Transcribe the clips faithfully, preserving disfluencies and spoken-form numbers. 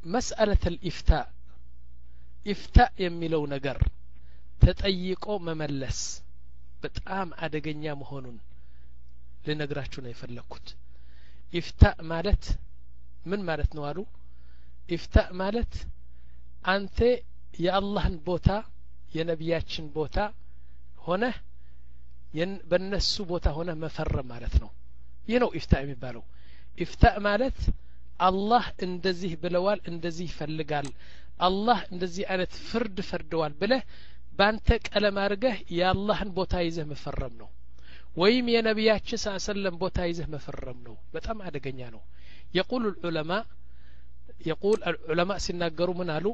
مسألة الإفتاء إفتاء የሚለው ነገር ተጠይቆ መመለስ በጣም አደገኛ መሆኑን ልነግራችሁ ነው የፈለኩት ኢፍታእ ማለት ምን ማለት ነው አሉ ኢፍታእ ማለት አንተ የአላህን ቦታ የነቢያችን ቦታ ሆነ በእነሱ ቦታ ሆነ መፈረም ማለት ነው ይህ ነው ኢፍታእ የሚባለው ኢፍታእ ማለት አላህ እንደዚህ ብለዋል እንደዚህ ይፈልጋል አላህ እንደዚህ አይነት ፍርድ ፈርደዋል ብለህ ባንተ ቀለም አርገህ የአላህን ቦታ ይዘህ መፈረም ነው ወይም የነቢያችን ሰለላሁ ዐለይሂ ወሰለም ቦታ ይዘህ መፈረም ነው በጣም አደገኛ ነው يقول العلماء يقول العلماء ሲናገሩ ምን አሉ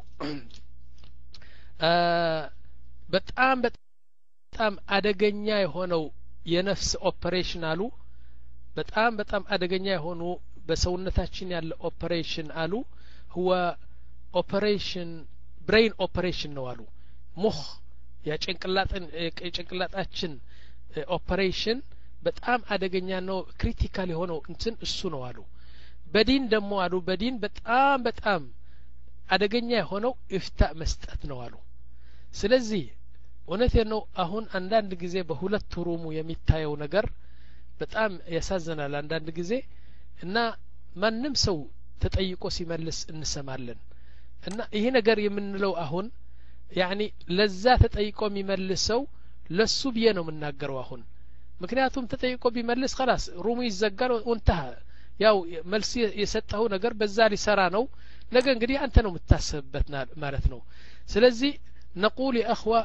በጣም በጣም አደገኛ የሆነው የነፍስ ኦፕሬሽን አሉ በጣም በጣም አደገኛ የሆኑ በሰውነታችን ያለ ኦፕሬሽን አሉ هو ኦፕሬሽን ብሬን ኦፕሬሽን ነው አሉ ሙኽ የጭንቅላትን የጭንቅላታችን ኦፕሬሽን በጣም አደገኛ ነው ክሪቲካል የሆነው እንትን እሱ ነው አሉ በዲን ደሞ አሉ በዲን በጣም በጣም አደገኛ የሆነው ኢፍታእ መስጠት ነው አሉ ስለዚህ እውነቴ ነው አሁን አንዳንድ ጊዜ በሁለት ሩሙ የሚታየው ነገር በጣም ያሳዝናል አንዳንድ ጊዜ እና ማንም ሰው ተጠይቆ ሲመልስ እንሰማለን እና ይሄ ነገር የምንለው አሁን يعني ለዛ ተጠይቆ የሚመልሰው ለሱ ብዬ ነው የምናገረው አሁን ምክንያቱም ተጠይቆ ቢመልስ خلاص ሩሙ ይዘጋል ወንተህ ያው መልስ የሰጠው ነገር በዛ ሊሰራ ነው ነገ እንግዲህ አንተ ነው የምታስብበት ማለት ነው ስለዚህ نقول يا اخوه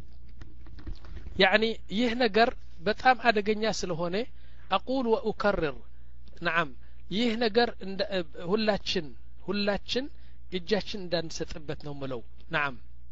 يعني ይህ ነገር በጣም አደገኛ ስለሆነ اقول واكرر نعم ይህ ነገር ሁላችን ሁላችን እጃችን እንዳንሰጥበት ነው ምለው نعم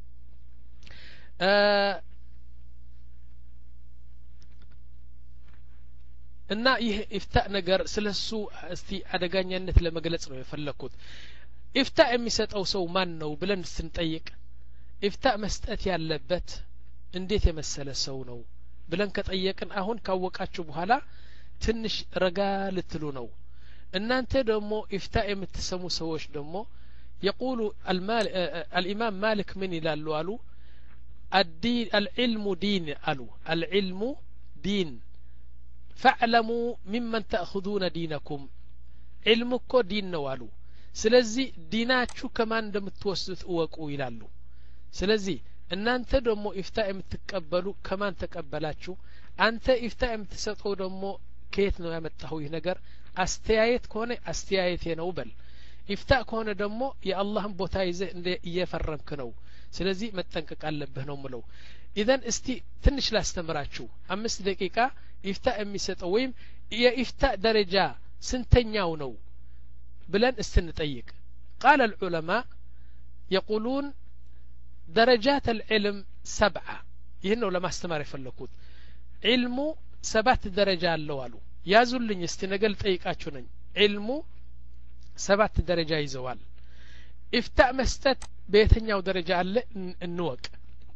እና ይህ ኢፍታእ ነገር ስለሱ እስቲ አደጋኛነት ለመግለጽ ነው የፈለኩት ኢፍታእ የሚሰጠው ሰው ማን ነው ብለን ስንጠይቅ ኢፍታእ መስጠት ያለበት እንዴት የመሰለ ሰው ነው ብለን ከጠየቅን አሁን ካወቃችሁ በኋላ ትንሽ ረጋ ልትሉ ነው እናንተ ደግሞ ኢፍታእ የምትሰሙ ሰዎች ደግሞ يقول المال الامام مالك من ይላሉ አሉ الدين العلم دين አሉ العلم دين فاعلموا ممن تأخذون دينكم علمكم دين ነው አሉ ስለዚህ ዲናችሁ ከማን እንደምትወስዱት እወቁ ይላሉ ስለዚህ እናንተ ደግሞ ኢፍታእ የምትቀበሉ ከማን ተቀበላችሁ አንተ ኢፍታእ የምትሰጠው ደግሞ ከየት ነው ያመጣው ይህ ነገር አስተያየት ከሆነ አስተያየቴ ነው በል ኢፍታእ ከሆነ ደግሞ የአላህን ቦታ ይዘህ እንደ እየፈረምክ ነው ስለዚህ መጠንቀቅ አለብህ ነው ምለው ኢዘን እስቲ ትንሽ ላስተምራችሁ አምስት ደቂቃ ኢፍታእ የሚሰጠው ወይም የኢፍታእ ደረጃ ስንተኛው ነው ብለን እስትንጠይቅ قال العلماء يقولون درجات العلم سبعة ይህነው ለማስተማር የፈለኩት علم ሰባት ደረጃ አለው አሉ ያዙልኝ እስቲ ነገል ጠይቃችሁ ነኝ علم ሰባት ደረጃ ይዘዋል ኢፍታእ መስጠት በየትኛው ደረጃ አለ እንወቅ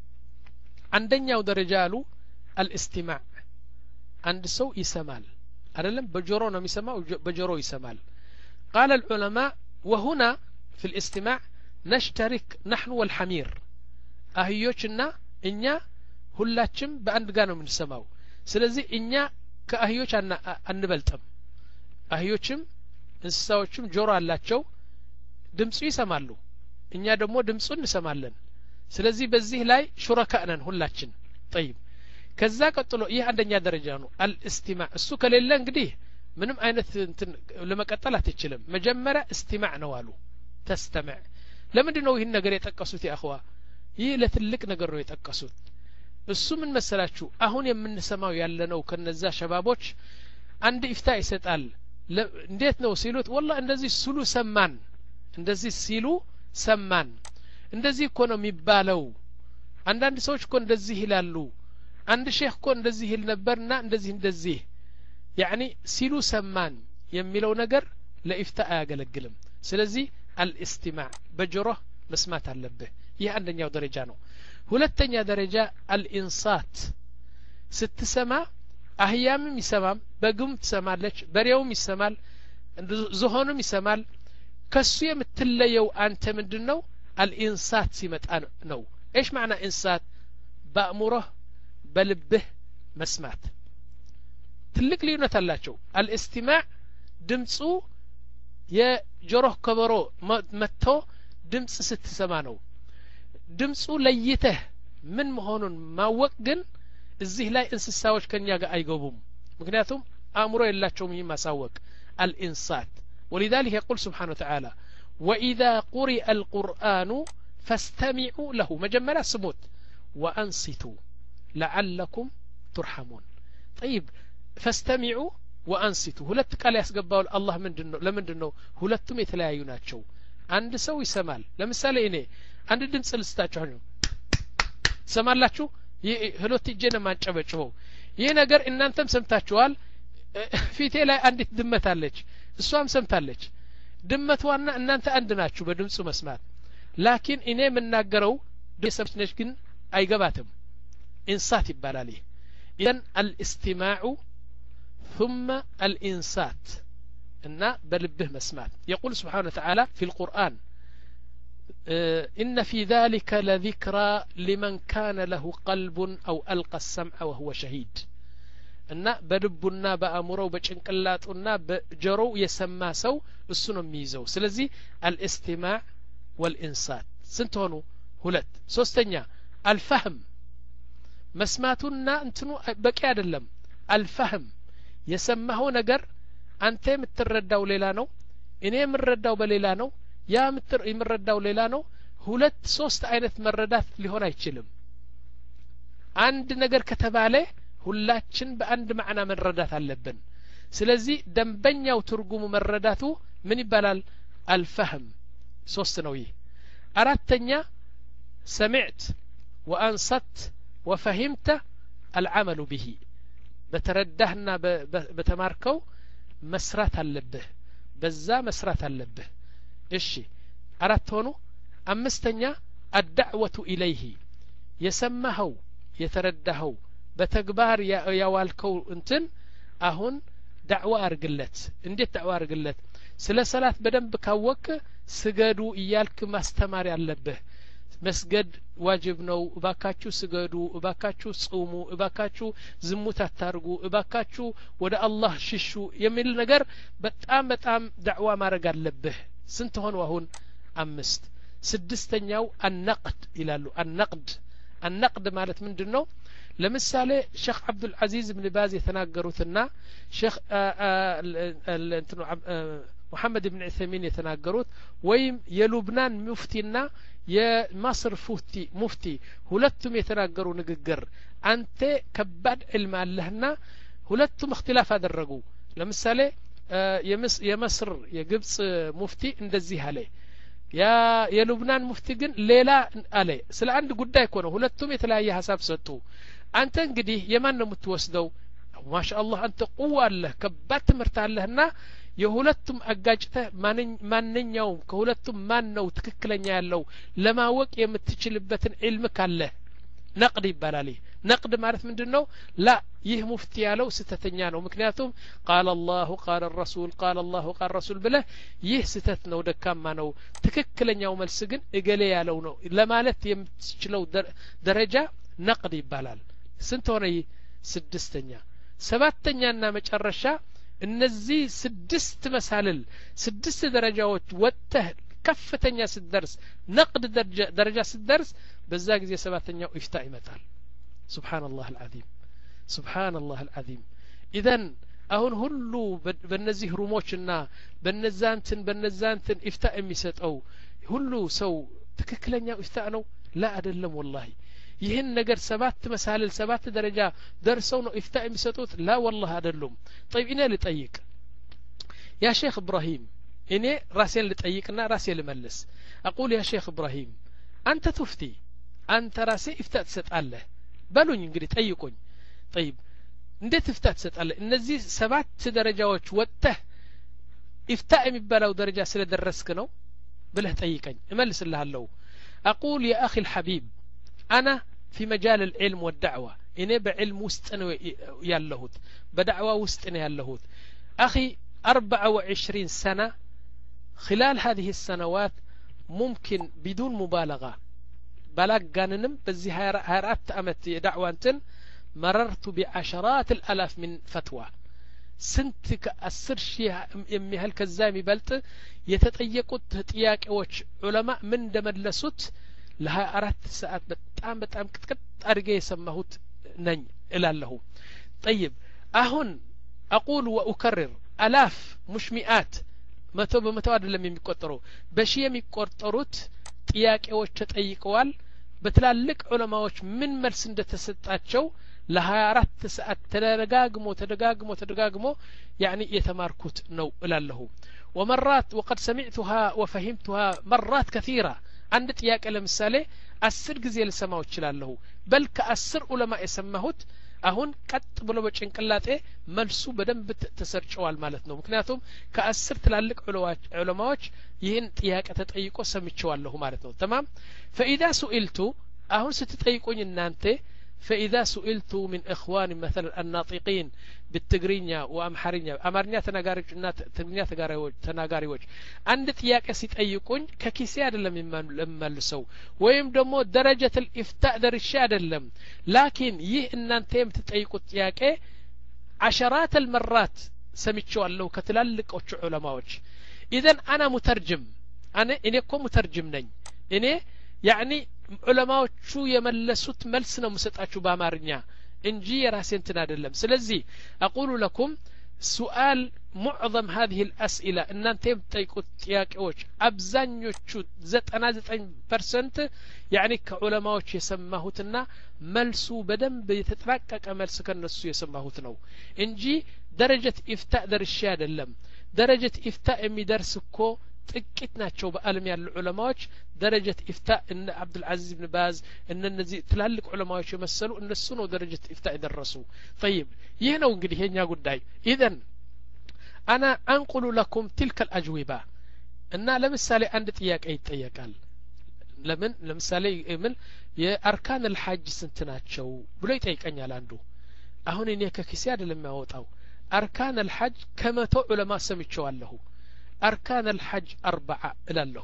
አንደኛው ደረጃ አሉ الاستماع አንድ ሰው ይሰማል አይደለም በጆሮ ነው የሚሰማው በጆሮ ይሰማል قال العلماء وهنا في الاستماع نشترك نحن والحمير አህዮችና እኛ ሁላችንም በአንድ ጋር ነው የምንሰማው ስለዚህ እኛ ከአህዮች አንበልጥም አህዮችም እንስሳዎችም ጆሮ አላቸው ድምጹ ይሰማሉ እኛ ደግሞ ድምጹን እንሰማለን ስለዚህ በዚህ ላይ ሹረካ ነን ሁላችን طيب ከዛ ቀጥሎ ይህ አንደኛ ደረጃ ነው አልእስቲማዕ እሱ ከሌለ እንግዲህ ምንም አይነት እንትን ለመቀጠል አትችልም መጀመሪያ እስቲማዕ ነው አሉ ተስተማዕ ለምንድን ነው ይህን ነገር የጠቀሱት ያخوا ይህ ለትልቅ ነገር ነው የጠቀሱት እሱ ምን መሰላችሁ አሁን የምንሰማው ያለነው ከነዛ ሸባቦች አንድ ኢፍታእ ይሰጣል እንዴት ነው ሲሉት والله እንደዚህ ሲሉ ሰማን እንደዚህ ሲሉ ሰማን እንደዚህ እኮ ነው የሚባለው አንዳንድ ሰዎች እኮ እንደዚህ ይላሉ አንድ ሼህ እኮ እንደዚህ ይል ነበርና እንደዚህ እንደዚህ يعني ሲሉ ሰማን የሚለው ነገር ለኢፍታእ አያገለግልም ስለዚህ الاستماع በጆሮህ መስማት አለብህ ይህ አንደኛው ደረጃ ነው ሁለተኛ ደረጃ الانصات ስትሰማ አህያምም ይሰማም በግም ትሰማለች በሬውም ይሰማል ዝሆኑም ይሰማል ከሱ የምትለየው አንተ ምንድነው الانصات ሲመጣ ነው ايش معنى انصات በአእምሮህ በልብህ መስማት ትልቅ ልዩነት አላቸው الاستماع ድምጹ የጆሮህ ከበሮ መጥቶ ድምጽ ስትሰማ ነው ድምጹ ለይተህ ምን መሆኑን ማወቅ ግን እዚህ ላይ እንስሳዎች ከኛ ጋር አይገቡም ምክንያቱም አእምሮ የላቸውም ይማሳወቅ الانصات ولذلك يقول سبحانه وتعالى وإذا قرئ القرآن فاستمعوا له مجملا سموت وأنصتوا لعلكم ترحمون طيب فاستمعوا وأنصتوا ሁለት ቃል ያስገባው አላህ ምንድነው ለምንድነው ሁለቱም የተለያዩ ናቸው አንድ ሰው ይሰማል ለምሳሌ እኔ አንድ ድምጽ ልስታችሁ ነው ሰማላችሁ ህሎት እጄን ማጨበጭበው ይሄ ነገር እናንተም ሰምታችኋል ፊቴ ላይ አንዲት ድመት አለች እሷም ሰምታለች ድመቷና እናንተ አንድ ናችሁ በድምጹ መስማት ላኪን እኔ የምናገረው ደሰብነሽ ግን አይገባትም ኢንሳት ይባላል ኢዘን الاستماع ثم الانصات እና በልብህ መስማት يقول سبحانه وتعالى في القرآن إن في ذلك لذكرى لمن كان له قلب أو ألقى السمع وهو شهيد እና በልቡና በአእምሮው በጭንቅላቱና በጆሮው የሰማ ሰው እሱ ነው የሚይዘው ስለዚህ الاستماع والانصات ስንት ሆኑ ሁለት ሶስተኛ الفهم መስማቱና እንትኑ በቂ አይደለም الفهم የሰማው ነገር አንተ የምትረዳው ሌላ ነው እኔ የምረዳው በሌላ ነው ያ የምትረዳው ሌላ ነው ሁለት ሶስት አይነት መረዳት ሊሆን አይችልም አንድ ነገር ከተባለ ሁላችን በአንድ ማዕና መረዳት አለብን ስለዚህ ደንበኛው ትርጉሙ መረዳቱ ምን ይባላል الفهم ሶስት ነው ይሄ አራተኛ سمعت وانصت وفهمت العمل به በተረዳህና በተማርከው መስራት አለብህ በዛ መስራት አለብህ እሺ አራት ሆኑ አምስተኛ الدعوة إليه የሰማኸው የተረዳኸው በተግባር ያዋልከው እንትን አሁን ዳዕዋ አርግለት እንዴት ዳዕዋ አርግለት ስለ ሰላት በደንብ ካወቅ ስገዱ እያልክ ማስተማር ያለብህ መስገድ ዋጅብ ነው እባካችሁ ስገዱ እባካችሁ ጾሙ እባካችሁ ዝሙት አታርጉ እባካችሁ ወደ አላህ ሽሹ የሚል ነገር በጣም በጣም ዳዕዋ ማድረግ አለብህ ስንት ሆነ አሁን አምስት ስድስተኛው النقد ይላሉ النقد النقد ማለት ምንድነው ለምሳሌ ሼክ አብዱል አዚዝ ኢብኑ ባዝ የተናገሩትና ሼክ እንትኑ ሙሐመድ ኢብኑ ዑሰይሚን የተናገሩት ወይም የሉብናን ሙፍቲና የማስር ሙፍቲ ሙፍቲ ሁለቱም የተናገሩ ንግግር አንተ ከባድ ዕልም አለህና ሁለቱም اختلاف አደረጉ ለምሳሌ የመስር የግብጽ ሙፍቲ እንደዚህ አለ ያ የሉብናን ሙፍቲ ግን ሌላ አለ ስለ አንድ ጉዳይ እኮ ነው ሁለቱም የተለያየ ሐሳብ ሰጡ አንተ እንግዲህ የማን ነው የምትወስደው ማሻአላህ አንተ ቁዋ አለህ ከባድ ትምህርት አለህና የሁለቱም አጋጭተህ ማንኛው ከሁለቱም ማን ነው ትክክለኛ ያለው ለማወቅ የምትችልበትን ዒልም ካለ ነቅድ ይባላል ነቅድ ማለት ምንድነው ላ ይህ ሙፍቲ ያለው ስተተኛ ነው ምክንያቱም قال الله قال الرسول قال الله قال الرسول ብለህ ይህ ስተት ነው ደካማ ነው ትክክለኛው መልስ ግን እገሌ ያለው ነው ለማለት የምትችለው ደረጃ ነቅድ ይባላል ስንት ሆነ ስድስተኛ ሰባተኛና መጨረሻ እነዚህ ስድስት መሳልል ስድስት ደረጃዎች ወጥተህ ከፍተኛ ስትደርስ ነቅድ ደረጃ ስትደርስ በዛ ጊዜ ሰባተኛው ኢፍታ ይመጣል ሱብሃንአላህ አልዓዚም ሱብሃንአላህ አልዓዚም ኢዘን አሁን ሁሉ በእነዚህ ሩሞችና በነዛንትን በነዛንትን ኢፍታ የሚሰጠው ሁሉ ሰው ትክክለኛው ኢፍታ ነው ላ አይደለም ወላሂ ይህን ነገር ሰባት መሳልል ሰባት ደረጃ ደርሰው ነው ኢፍታ የሚሰጡት ላ والله አይደለም طيب እኔ ልጠይቅ ያ ሼክ ኢብራሂም እኔ ራሴን ልጠይቅና ራሴ ልመልስ اقول يا شيخ ابراهيم አንተ ትፍቲ አንተ ራሴ ኢፍታ ትሰጣለህ በሉኝ እንግዲህ ጠይቁኝ طيب እንዴት ኢፍታ ትሰጣለህ እነዚህ ሰባት ደረጃዎች ወጥተህ ኢፍታ የሚባለው ደረጃ ስለደረስክ ነው ብለህ ጠይቀኝ እመልስልሃለሁ اقول يا اخي الحبيب أنا في مجال العلم والدعوة إني بعلم وسطنا ياللهوت بدعوة وسطنا ياللهوت أخي أربعة وعشرين سنة خلال هذه السنوات ممكن بدون مبالغة بلاغاننم بزي هيرات أمت دعوة انتن مررت بعشرات الألاف من فتوى سنت كأسر شيء يمي هالكزامي بلت يتطيقوا تطياقዎች علماء من دملسوت لها أرات ساعات በጣም በጣም ክትከት አድርጌ የሰማሁት ነኝ እላለሁ طيب አሁን أقول وأكرر ألاف مش مئات መቶ በመቶ አይደለም የሚቆጠረው በሺ የሚቆጠሩት ጥያቄዎች ተጠይቀዋል በትላልቅ ዑለማዎች ምን መልስ እንደተሰጣቸው ለ24 ሰዓት ተደጋግሞ ተደጋግሞ ተደጋግሞ يعني የተማርኩት ነው እላለሁ ومرات وقد سمعتها وفهمتها مرات كثيرة عند ጥያቄ ለምሳሌ አስር ጊዜ ልሰማው እችላለሁ በል ከአስር ዑለማ የሰማሁት አሁን ቀጥ ብሎ በጭንቅላጤ መልሱ በደንብ ተሰርጨዋል ማለት ነው ምክንያቱም ከአስር ትላልቅ ዑለማዎች ይህን ጥያቄ ተጠይቆ ሰምቼዋለሁ ማለት ነው تمام فإذا سئلت አሁን ስትጠይቁኝ እናንተ فإذا سئلت من إخواني مثلا الناطقين بالتجرينيا وأمحرينيا أمرنيا تناغاريوش እና ትግርኛ ተናጋሪዎች አንድ ጥያቄ ሲጠይቁኝ ከኪሴ አይደለም የምመልሰው ወይም ደግሞ ደረጃة الإفتاء ደርሼ አይደለም ላኪን ይህ እናንተ የምትጠይቁት ጥያቄ عشرات المرات ሰምቼዋለሁ ከትላልቆቹ ዑለማዎች إذن أنا مترجم أنا እኔ እኮ مترجم ነኝ እኔ يعني ዑለማዎቹ የመለሱት መልስ ነው መስጣችሁ በአማርኛ እንጂ የራሴን እንትን አይደለም ስለዚህ اقول لكم سؤال معظم هذه الأسئلة ان انت بتطيقوا ጥያቄዎች አብዛኞቹ ዘጠና ዘጠኝ ፐርሰንት يعني ከዑለማዎች የሰማሁትና መልሱ በደንብ የተጠናቀቀ መልስ ከነሱ የሰማሁት ነው እንጂ ደረጃة ኢፍታእ ደርሼ አይደለም ደረጃة ኢፍታእ የሚደርስ እኮ ጥቂት ናቸው በአለም ያሉ ዑለማዎች ደረጃة ኢፍታእ እነ አብዱል አዚዝ ኢብኑ ባዝ እነ እነዚህ ትላልቅ ዑለማዎች የመሰሉ እነሱ ነው ደረጃة ኢፍታእ ይደረሱ طيب ይህ ነው እንግዲህ የኛ ጉዳይ اذا انا انقل لكم تلك الاجوبه እና ለምሳሌ አንድ ጥያቄ ይጠየቃል ለምን ለምሳሌ ምን የአርካን الحج ስንት ናቸው ብሎ ይጠይቀኛል አንዱ አሁን እኔ ከኪሴ አይደለም ያወጣው አርካን الحج ከመቶ ዑለማ ሰምቼዋለሁ أركان الحج أربعة إلى له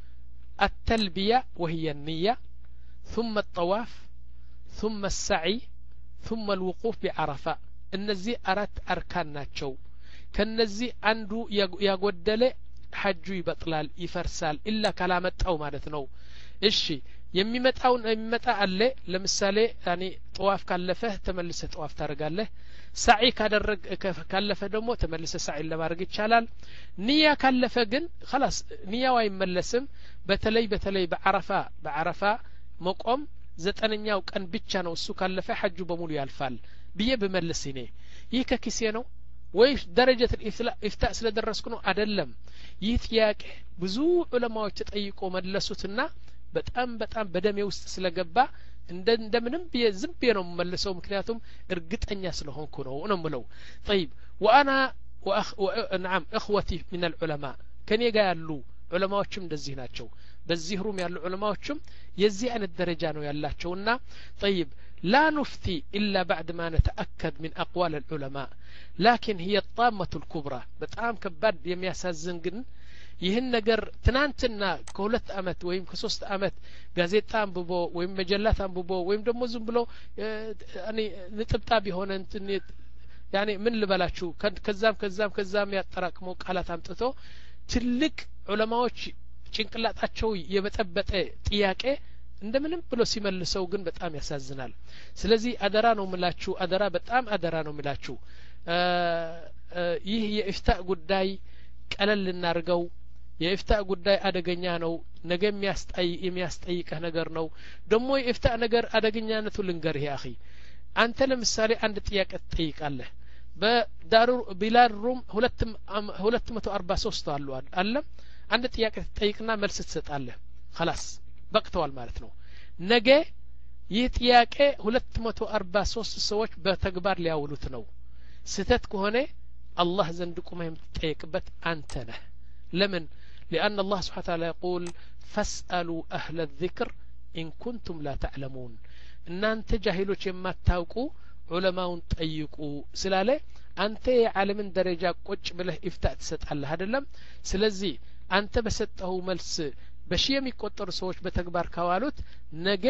التلبية وهي النية ثم الطواف ثم السعي ثم الوقوف بعرفة النزي أرات أركان ناتشو كالنزي عنده يقودل حجو يبطلال يفرسال إلا كلامت أو مالتنو إشي የሚመጣው የሚመጣ አለ ለምሳሌ ያኒ ጧፍ ካለፈ ተመልሰ ጧፍ ታረጋለህ ሳዒ ካደረግ ካለፈ ደግሞ ተመልሰ ሳዒ ለማድረግ ይቻላል ንያ ካለፈ ግን خلاص ንያው አይመለስም በተለይ በተለይ በአረፋ በአረፋ መቆም ዘጠነኛው ቀን ብቻ ነው እሱ ካለፈ ሐጁ በሙሉ ያልፋል ብዬ በመለስ እኔ ይህ ከኪሴ ነው ወይስ ደረጃة الإفتاء ስለደረስኩ ነው አይደለም ይህ ጥያቄ ብዙ ዑለማዎች ተጠይቆ መለሱትና በጣም በጣም በደሜ ውስጥ ስለገባ እንደ እንደምንም ዝም ብዬ ነው መልሰው ምክንያቱም እርግጠኛ ስለሆንኩ ነው ነው ምለው طيب وانا واخ نعم اخوتي من العلماء ከኔ ጋር ያሉ ዑለማዎችም እንደዚህ ናቸው በዚህ ሩም ያሉ ዑለማዎችም የዚህ አይነት ደረጃ ነው ያላቸውና طيب لا نفتي الا بعد ما نتاكد من اقوال العلماء لكن هي الطامة الكبرى በጣም ከባድ የሚያሳዝን ግን ይህን ነገር ትናንትና ከሁለት አመት ወይም ከሶስት አመት ጋዜጣ አንብቦ ወይም መጀላት አንብቦ ወይም ደግሞ ዝም ብሎ ያኒ ንጥብጣብ የሆነ እንትን ያኒ ምን ልበላችሁ ከዛም ከዛም ከዛም ያጠራቅሞ ቃላት አምጥቶ ትልቅ ዑለማዎች ጭንቅላታቸው የበጠበጠ ጥያቄ እንደምንም ብሎ ሲመልሰው ግን በጣም ያሳዝናል ስለዚህ አደራ ነው ምላችሁ አደራ በጣም አደራ ነው ምላችሁ ይህ የኢፍታእ ጉዳይ ቀለል እናርገው የኢፍታእ ጉዳይ አደገኛ ነው ነገ የሚያስጠይ የሚያስጠይቀህ ነገር ነው ደሞ የኢፍታእ ነገር አደገኛነቱ ልንገርህ ያኺ አንተ ለምሳሌ አንድ ጥያቄ ትጠይቃለህ በዳሩ ቢላል ሩም ሁለት መቶ አርባ ሶስት አሉ አለም አንድ ጥያቄ ትጠይቅና መልስ ትሰጣለህ خلاص በቅተዋል ማለት ነው ነገ ይህ ጥያቄ ሁለት መቶ አርባ ሶስት ሰዎች በተግባር ሊያውሉት ነው ስተት ከሆነ الله ዘንድ ቆመህ የምትጠይቅበት አንተ ነህ ለምን لأن الله سبحانه وتعالى يقول فاسألوا أهل الذكر إن كنتم لا تعلمون إن أنت جاهلوش يما تاوكو علماء تأيقوا سلالة أنت عالم درجة قوش بله إفتاء تسد الله هذا لم سلزي አንተ በሰጠው መልስ በሺ የሚቆጠሩ ሰዎች በተግባር ካዋሉት ነገ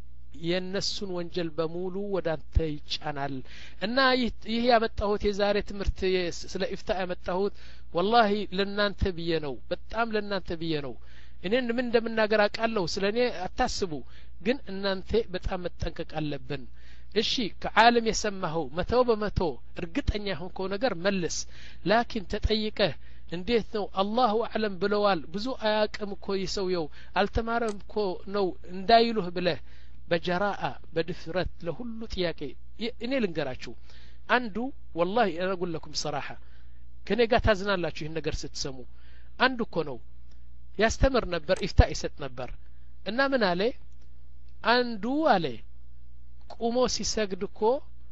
የነሱን ወንጀል በሙሉ ወዳንተ ይጫናል እና ይህ ያመጣሁት የዛሬ ትምህርት ስለ ኢፍታ ያመጣሁት والله ለናንተ ብዬ ነው በጣም ለናንተ ብዬ ነው እኔን ምን እንደምናገር አቃለሁ ስለኔ አታስቡ ግን እናንተ በጣም መጠንቀቅ አለብን እሺ ከዓለም የሰማኸው መቶ በመቶ እርግጠኛ ሆንከው ነገር መልስ ላኪን ተጠይቀህ እንዴት ነው አላሁ አዕለም ብለዋል ብዙ አያቅም እኮ ይሰውየው አልተማረም እኮ ነው እንዳይሉህ ብለህ በጀራአ በድፍረት ለሁሉ ጥያቄ እኔ ልንገራችሁ አንዱ والله انا اقول لكم صراحه ከኔ ጋር ታዝናላችሁ ይሄን ነገር ስትሰሙ አንዱ እኮ ነው ያስተምር ነበር ኢፍታ ይሰጥ ነበር እና ምን አለ አንዱ አለ ቁሞ ሲሰግድ እኮ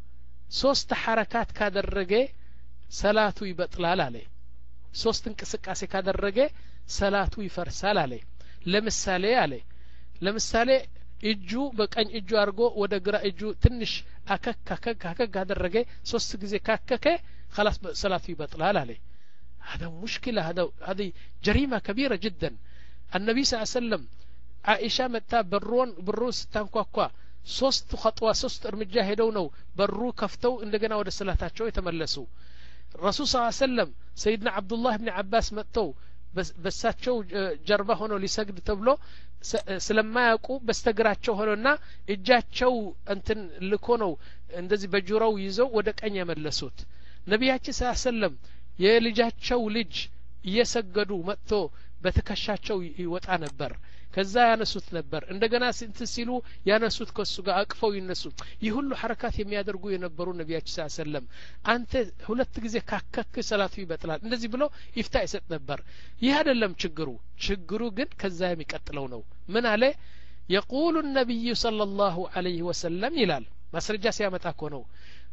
ሶስት ሐረካት ካደረገ ሰላቱ ይበጥላል አለ ሶስት እንቅስቃሴ ካደረገ ሰላቱ ይፈርሳል አለ ለምሳሌ አለ ለምሳሌ እጁ በቀኝ እጁ አርጎ ወደ ግራ እጁ ትንሽ አከክ አከክ አከክ ካደረገ ሶስት ጊዜ ካከከ خلاص صلاته يبطلها عليه هذا مشكلة هذا هذه جريمة كبيرة جدا النبي صلى الله عليه وسلم عائشة متى برون بروس تنكوكوا ሶስት خطوة ሶስት እርምጃ ሄደው ነው በሩ ከፍተው እንደገና ወደ ሰላታቸው የተመለሱ ረሱል ሰለላሁ ዐለይሂ ወሰለም ሰይድና አብዱላህ ኢብኑ አባስ መጥተው በሳቸው ጀርባ ሆኖ ሊሰግድ ተብሎ ስለማያውቁ በስተግራቸው ሆነና እጃቸው እንትን ልኮ ነው እንደዚህ በጆሮው ይዘው ወደ ቀኝ የመለሱት ነቢያችን ሰለላሁ ዐለይሂ ወሰለም የልጃቸው ልጅ እየሰገዱ መጥቶ በተከሻቸው ይወጣ ነበር ከዛ ያነሱት ነበር እንደገና ስንት ሲሉ ያነሱት ከሱ ጋር አቅፈው ይነሱ ይህ ሁሉ ሐረካት የሚያደርጉ የነበሩ ነቢያችን ሰለላሁ ዐለይሂ ወሰለም አንተ ሁለት ጊዜ ካከክ ሰላቱ ይበጥላል እንደዚህ ብሎ ይፍታ ይሰጥ ነበር ይህ አይደለም ችግሩ ችግሩ ግን ከዛ የሚቀጥለው ነው ምን አለ يقول النبي صلى الله عليه وسلم ይላል ማስረጃ ሲያመጣ እኮ ነው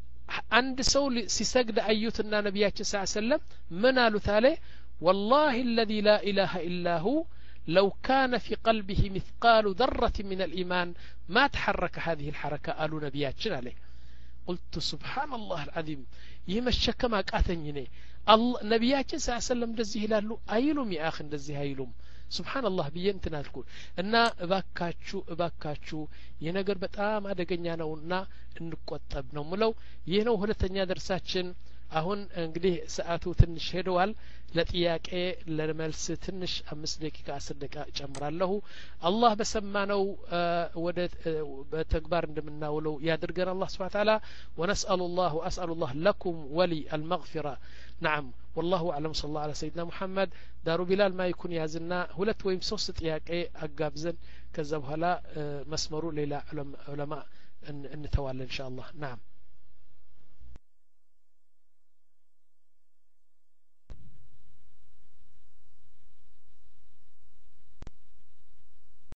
አንድ ሰው ሲሰግድ አዩትና ነቢያችን ሰለላሁ ዐለይሂ ወሰለም ምን አሉት አለ والله الذي لا اله الا هو لو كان في قلبه مثقال ذرة من الإيمان ما تحرك هذه الحركة قالوا نبياتنا عليه قلت سبحان الله العظيم يمشك ما قاتني الله نبياتنا صلى الله عليه وسلم دزي ይላሉ አይሉም يا اخي እንደዚህ አይሉም سبحان الله بينتنا الكل እና እባካችሁ እባካችሁ የነገር በጣም አደገኛ ነውና እንቆጠብ ነው ምለው ይህ ነው ሁለተኛ ደርሳችን አሁን እንግዲህ ሰዓቱ ትንሽ ሄደዋል ለጥያቄ ለመልስ ትንሽ አምስት ደቂቃ አስር ደቂቃ ጨምራለሁ አላህ በሰማነው ወደ በተግባር እንደምናውለው ያድርገን አላህ Subhanahu Wa Ta'ala ونسأل الله أسأل الله لكم ولي المغفرة نعم والله أعلم صلى الله على سيدنا محمد دارو بلال ما يكون يازنا ሁለት ወይም ሶስት ጥያቄ አጋብዘን ከዛ በኋላ መስመሩ ሌላ ዑለማ እንተዋለን ኢንሻአላህ نعم